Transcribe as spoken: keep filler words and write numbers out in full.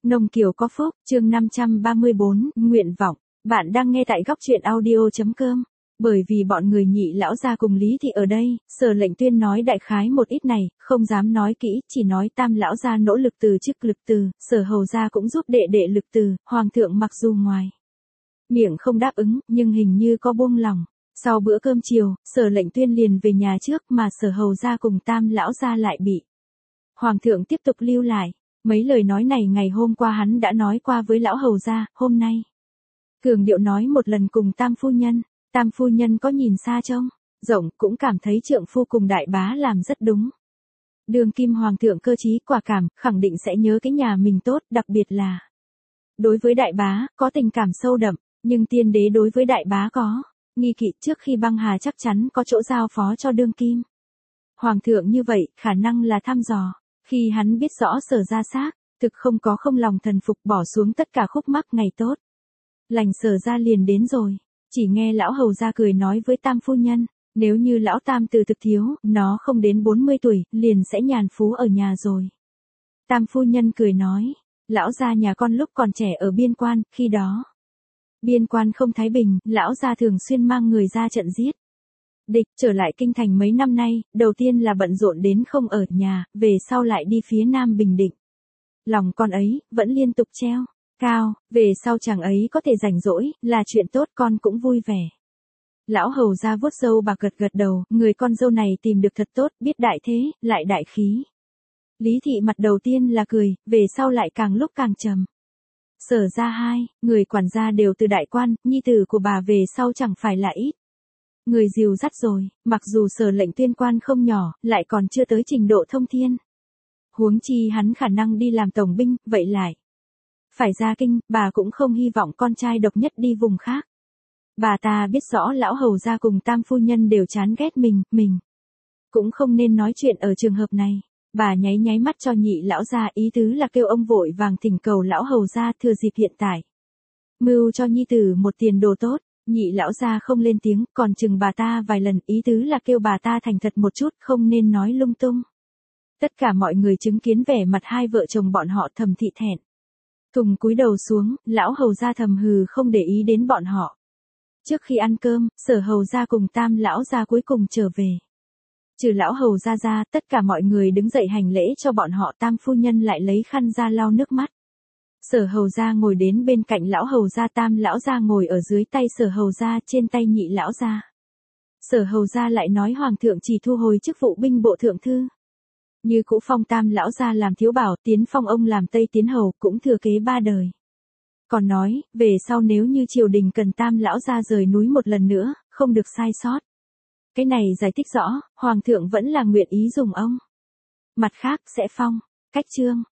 Nông Kiều có phúc, chương năm trăm ba mươi bốn, nguyện vọng. Bạn đang nghe tại góc truyện audio.com. Bởi vì bọn người Nhị lão gia cùng Lý Thị ở đây, Sở Lệnh Tuyên nói đại khái một ít này, không dám nói kỹ, chỉ nói Tam lão gia nỗ lực từ chức lực từ, Sở hầu gia cũng giúp đệ đệ lực từ, Hoàng thượng mặc dù ngoài miệng không đáp ứng, nhưng hình như có buông lòng. Sau bữa cơm chiều, Sở Lệnh Tuyên liền về nhà trước mà Sở hầu gia cùng Tam lão gia lại bị Hoàng thượng tiếp tục lưu lại. Mấy lời nói này ngày hôm qua hắn đã nói qua với lão hầu gia, hôm nay cường điệu nói một lần cùng Tam phu nhân. Tam phu nhân có nhìn xa trông rộng, cũng cảm thấy trượng phu cùng đại bá làm rất đúng. Đường kim hoàng thượng cơ trí quả cảm, khẳng định sẽ nhớ cái nhà mình tốt, đặc biệt là đối với đại bá, có tình cảm sâu đậm, nhưng tiên đế đối với đại bá có nghi kỵ. Trước khi băng hà chắc chắn có chỗ giao phó cho đương kim hoàng thượng, như vậy, khả năng là thăm dò. Khi hắn biết rõ Sở gia xác thực không có không lòng thần phục, bỏ xuống tất cả khúc mắc, ngày tốt lành Sở gia liền đến rồi. Chỉ nghe lão hầu gia cười nói với Tam phu nhân, nếu như lão Tam từ thực thiếu, nó không đến bốn mươi tuổi, liền sẽ nhàn phú ở nhà rồi. Tam phu nhân cười nói, lão gia nhà con lúc còn trẻ ở biên quan, khi đó biên quan không thái bình, lão gia thường xuyên mang người ra trận giết địch. Trở lại kinh thành mấy năm nay, đầu tiên là bận rộn đến không ở nhà, về sau lại đi phía Nam Bình Định. Lòng con ấy vẫn liên tục treo cao, về sau chàng ấy có thể rảnh rỗi, là chuyện tốt, con cũng vui vẻ. Lão hầu gia vuốt râu bạc gật gật đầu, người con dâu này tìm được thật tốt, biết đại thế, lại đại khí. Lý Thị mặt đầu tiên là cười, về sau lại càng lúc càng trầm. Sở gia hai, người quản gia đều từ đại quan, nhi tử của bà về sau chẳng phải là ít người dìu dắt rồi, mặc dù Sở Lệnh Tuyên quan không nhỏ, lại còn chưa tới trình độ thông thiên. Huống chi hắn khả năng đi làm tổng binh, vậy lại phải ra kinh, bà cũng không hy vọng con trai độc nhất đi vùng khác. Bà ta biết rõ lão hầu gia cùng Tam phu nhân đều chán ghét mình, mình cũng không nên nói chuyện ở trường hợp này. Bà nháy nháy mắt cho Nhị lão gia, ý tứ là kêu ông vội vàng thỉnh cầu lão hầu gia thừa dịp hiện tại mưu cho nhi tử một tiền đồ tốt. Nhị lão gia không lên tiếng, còn chừng bà ta vài lần, ý tứ là kêu bà ta thành thật một chút, không nên nói lung tung. Tất cả mọi người chứng kiến vẻ mặt hai vợ chồng bọn họ thầm thị thẹn thùng cúi đầu xuống, lão hầu gia thầm hừ không để ý đến bọn họ. Trước khi ăn cơm, Sở hầu gia cùng Tam lão gia cuối cùng trở về. Trừ lão hầu gia ra, tất cả mọi người đứng dậy hành lễ cho bọn họ. Tam phu nhân lại lấy khăn ra lau nước mắt. Sở hầu gia ngồi đến bên cạnh lão hầu gia, Tam lão gia ngồi ở dưới tay Sở hầu gia, trên tay Nhị lão gia. Sở hầu gia lại nói hoàng thượng chỉ thu hồi chức vụ binh bộ thượng thư, như cũ phong Tam lão gia làm thiếu bảo, tiến phong ông làm Tây Tiến hầu, cũng thừa kế ba đời. Còn nói, về sau nếu như triều đình cần Tam lão gia rời núi một lần nữa, không được sai sót. Cái này giải thích rõ, hoàng thượng vẫn là nguyện ý dùng ông. Mặt khác, sẽ phong, cách chương.